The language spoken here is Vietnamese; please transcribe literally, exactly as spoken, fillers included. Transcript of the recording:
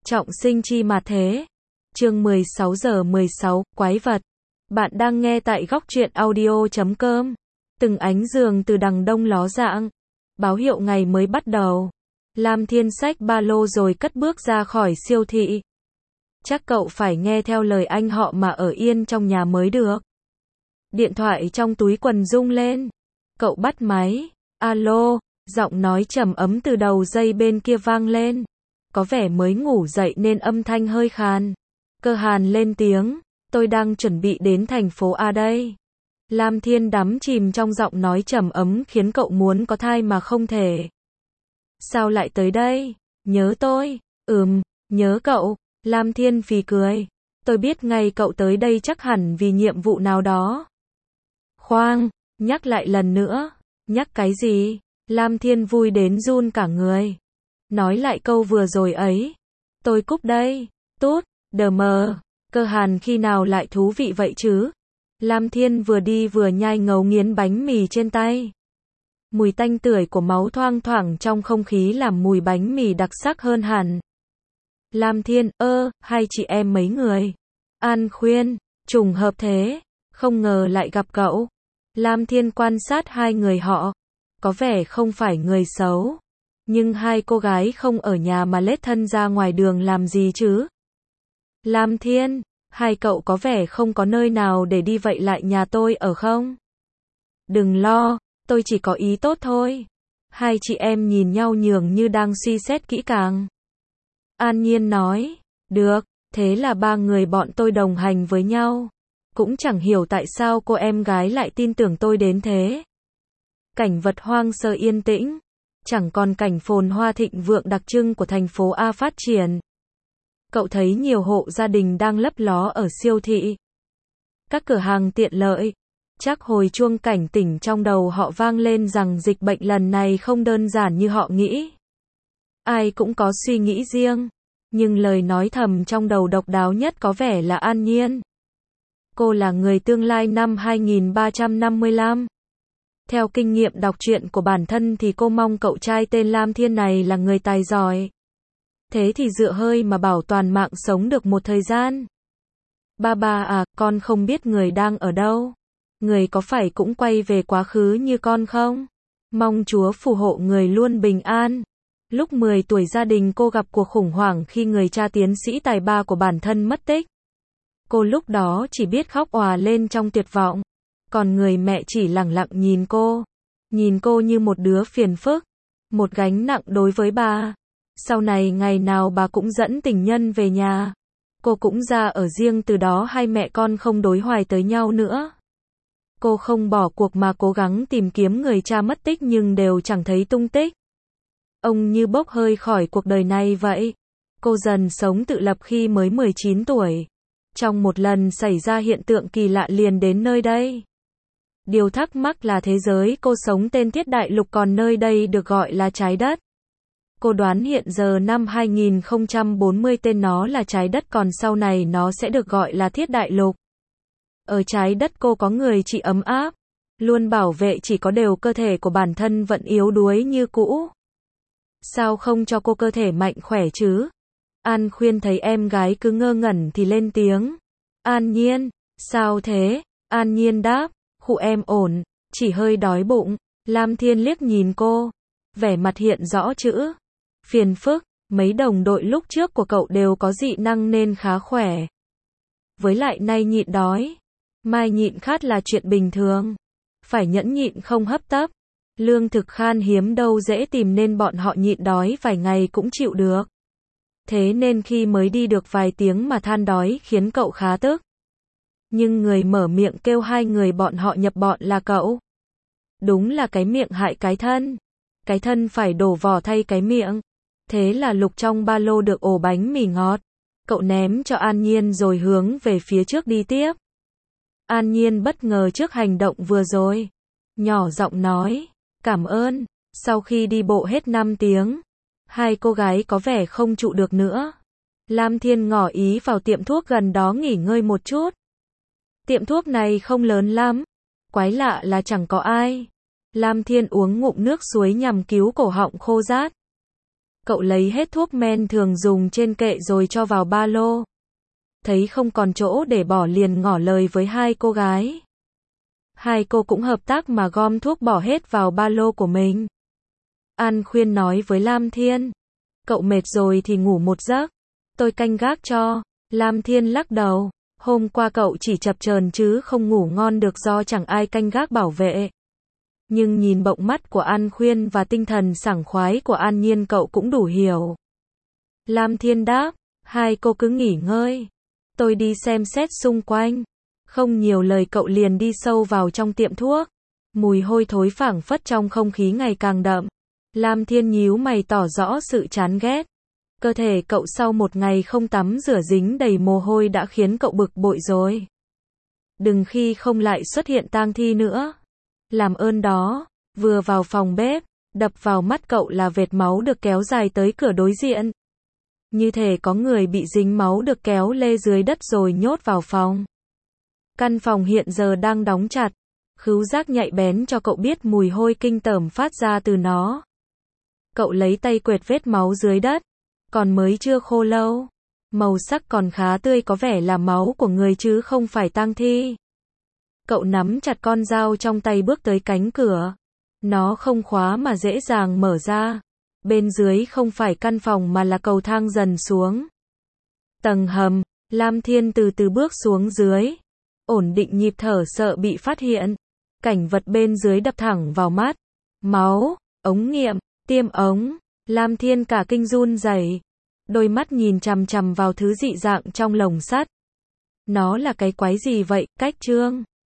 Trọng sinh chi mà thế. Chương mười sáu giờ mười sáu, quái vật. Bạn đang nghe tại góc truyện audio chấm com. Từng ánh giường từ đằng đông ló dạng. Báo hiệu ngày mới bắt đầu. Lam Thiên xách ba lô rồi cất bước ra khỏi siêu thị. Chắc cậu phải nghe theo lời anh họ mà ở yên trong nhà mới được. Điện thoại trong túi quần rung lên. Cậu bắt máy. Alo, giọng nói trầm ấm từ đầu dây bên kia vang lên. Có vẻ mới ngủ dậy nên âm thanh hơi khàn. Cơ Hàn lên tiếng, tôi đang chuẩn bị đến thành phố A đây. Lam Thiên đắm chìm trong giọng nói trầm ấm khiến cậu muốn có thai mà không thể. Sao lại tới đây? Nhớ tôi? Ừm, nhớ cậu. Lam Thiên phì cười. Tôi biết ngay cậu tới đây chắc hẳn vì nhiệm vụ nào đó. Khoan, nhắc lại lần nữa. Nhắc cái gì? Lam Thiên vui đến run cả người. Nói lại câu vừa rồi ấy. Tôi cúp đây. Tút, đờ mờ. Cơ Hàn khi nào lại thú vị vậy chứ? Lam Thiên vừa đi vừa nhai ngấu nghiến bánh mì trên tay. Mùi tanh tưởi của máu thoang thoảng trong không khí làm mùi bánh mì đặc sắc hơn hẳn. Lam Thiên, ơ, hai chị em mấy người. An khuyên, trùng hợp thế. Không ngờ lại gặp cậu. Lam Thiên quan sát hai người họ. Có vẻ không phải người xấu. Nhưng hai cô gái không ở nhà mà lết thân ra ngoài đường làm gì chứ? Lam Thiên, hai cậu có vẻ không có nơi nào để đi vậy lại nhà tôi ở không? Đừng lo, tôi chỉ có ý tốt thôi. Hai chị em nhìn nhau nhường như đang suy xét kỹ càng. An Nhiên nói, được, thế là ba người bọn tôi đồng hành với nhau. Cũng chẳng hiểu tại sao cô em gái lại tin tưởng tôi đến thế. Cảnh vật hoang sơ yên tĩnh. Chẳng còn cảnh phồn hoa thịnh vượng đặc trưng của thành phố A phát triển. Cậu thấy nhiều hộ gia đình đang lấp ló ở siêu thị. Các cửa hàng tiện lợi. Chắc hồi chuông cảnh tỉnh trong đầu họ vang lên rằng dịch bệnh lần này không đơn giản như họ nghĩ. Ai cũng có suy nghĩ riêng. Nhưng lời nói thầm trong đầu độc đáo nhất có vẻ là An Nhiên. Cô là người tương lai năm hai nghìn ba trăm năm mươi lăm. Theo kinh nghiệm đọc truyện của bản thân thì cô mong cậu trai tên Lam Thiên này là người tài giỏi. Thế thì dựa hơi mà bảo toàn mạng sống được một thời gian. Ba ba à, con không biết người đang ở đâu. Người có phải cũng quay về quá khứ như con không? Mong Chúa phù hộ người luôn bình an. Lúc mười tuổi gia đình cô gặp cuộc khủng hoảng khi người cha tiến sĩ tài ba của bản thân mất tích. Cô lúc đó chỉ biết khóc òa lên trong tuyệt vọng. Còn người mẹ chỉ lẳng lặng nhìn cô. Nhìn cô như một đứa phiền phức. Một gánh nặng đối với bà. Sau này ngày nào bà cũng dẫn tình nhân về nhà. Cô cũng ra ở riêng từ đó hai mẹ con không đối hoài tới nhau nữa. Cô không bỏ cuộc mà cố gắng tìm kiếm người cha mất tích nhưng đều chẳng thấy tung tích. Ông như bốc hơi khỏi cuộc đời này vậy. Cô dần sống tự lập khi mới mười chín tuổi. Trong một lần xảy ra hiện tượng kỳ lạ liền đến nơi đây. Điều thắc mắc là thế giới cô sống tên Thiết Đại Lục còn nơi đây được gọi là trái đất. Cô đoán hiện giờ năm hai nghìn không trăm bốn mươi tên nó là trái đất còn sau này nó sẽ được gọi là Thiết Đại Lục. Ở trái đất cô có người chị ấm áp, luôn bảo vệ chỉ có điều cơ thể của bản thân vẫn yếu đuối như cũ. Sao không cho cô cơ thể mạnh khỏe chứ? An Khuyên thấy em gái cứ ngơ ngẩn thì lên tiếng. An Nhiên, sao thế? An Nhiên đáp, khụ em ổn, chỉ hơi đói bụng. Lam Thiên liếc nhìn cô, vẻ mặt hiện rõ chữ phiền phức. Mấy đồng đội lúc trước của cậu đều có dị năng nên khá khỏe. Với lại nay nhịn đói, mai nhịn khát là chuyện bình thường. Phải nhẫn nhịn không hấp tấp. Lương thực khan hiếm đâu dễ tìm nên bọn họ nhịn đói vài ngày cũng chịu được. Thế nên khi mới đi được vài tiếng mà than đói khiến cậu khá tức. Nhưng người mở miệng kêu hai người bọn họ nhập bọn là cậu. Đúng là cái miệng hại cái thân. Cái thân phải đổ vỏ thay cái miệng. Thế là lục trong ba lô được ổ bánh mì ngọt. Cậu ném cho An Nhiên rồi hướng về phía trước đi tiếp. An Nhiên bất ngờ trước hành động vừa rồi. Nhỏ giọng nói, cảm ơn. Sau khi đi bộ hết năm tiếng, hai cô gái có vẻ không trụ được nữa. Lam Thiên ngỏ ý vào tiệm thuốc gần đó nghỉ ngơi một chút. Tiệm thuốc này không lớn lắm. Quái lạ là chẳng có ai. Lam Thiên uống ngụm nước suối nhằm cứu cổ họng khô rát. Cậu lấy hết thuốc men thường dùng trên kệ rồi cho vào ba lô. Thấy không còn chỗ để bỏ liền ngỏ lời với hai cô gái. Hai cô cũng hợp tác mà gom thuốc bỏ hết vào ba lô của mình. An Khuyên nói với Lam Thiên. Cậu mệt rồi thì ngủ một giấc. Tôi canh gác cho. Lam Thiên lắc đầu. Hôm qua cậu chỉ chập chờn chứ không ngủ ngon được do chẳng ai canh gác bảo vệ. Nhưng nhìn bọng mắt của An Khuyên và tinh thần sảng khoái của An Nhiên cậu cũng đủ hiểu. Lam Thiên đáp. Hai cô cứ nghỉ ngơi. Tôi đi xem xét xung quanh. Không nhiều lời cậu liền đi sâu vào trong tiệm thuốc. Mùi hôi thối phảng phất trong không khí ngày càng đậm. Lam Thiên nhíu mày tỏ rõ sự chán ghét. Cơ thể cậu sau một ngày không tắm rửa dính đầy mồ hôi đã khiến cậu bực bội rồi. Đừng khi không lại xuất hiện tang thi nữa. Làm ơn đó. Vừa vào phòng bếp, đập vào mắt cậu là vệt máu được kéo dài tới cửa đối diện. Như thể có người bị dính máu được kéo lê dưới đất rồi nhốt vào phòng. Căn phòng hiện giờ đang đóng chặt. Khứu giác nhạy bén cho cậu biết mùi hôi kinh tởm phát ra từ nó. Cậu lấy tay quệt vết máu dưới đất. Còn mới chưa khô lâu. Màu sắc còn khá tươi, có vẻ là máu của người chứ không phải tang thi. Cậu nắm chặt con dao trong tay bước tới cánh cửa. Nó không khóa mà dễ dàng mở ra. Bên dưới không phải căn phòng mà là cầu thang dần xuống. Tầng hầm. Lam Thiên từ từ bước xuống dưới. Ổn định nhịp thở sợ bị phát hiện. Cảnh vật bên dưới đập thẳng vào mắt. Máu, ống nghiệm, tiêm ống. Lam Thiên cả kinh run rẩy. Đôi mắt nhìn chằm chằm vào thứ dị dạng trong lồng sắt. Nó là cái quái gì vậy, Cách Trương?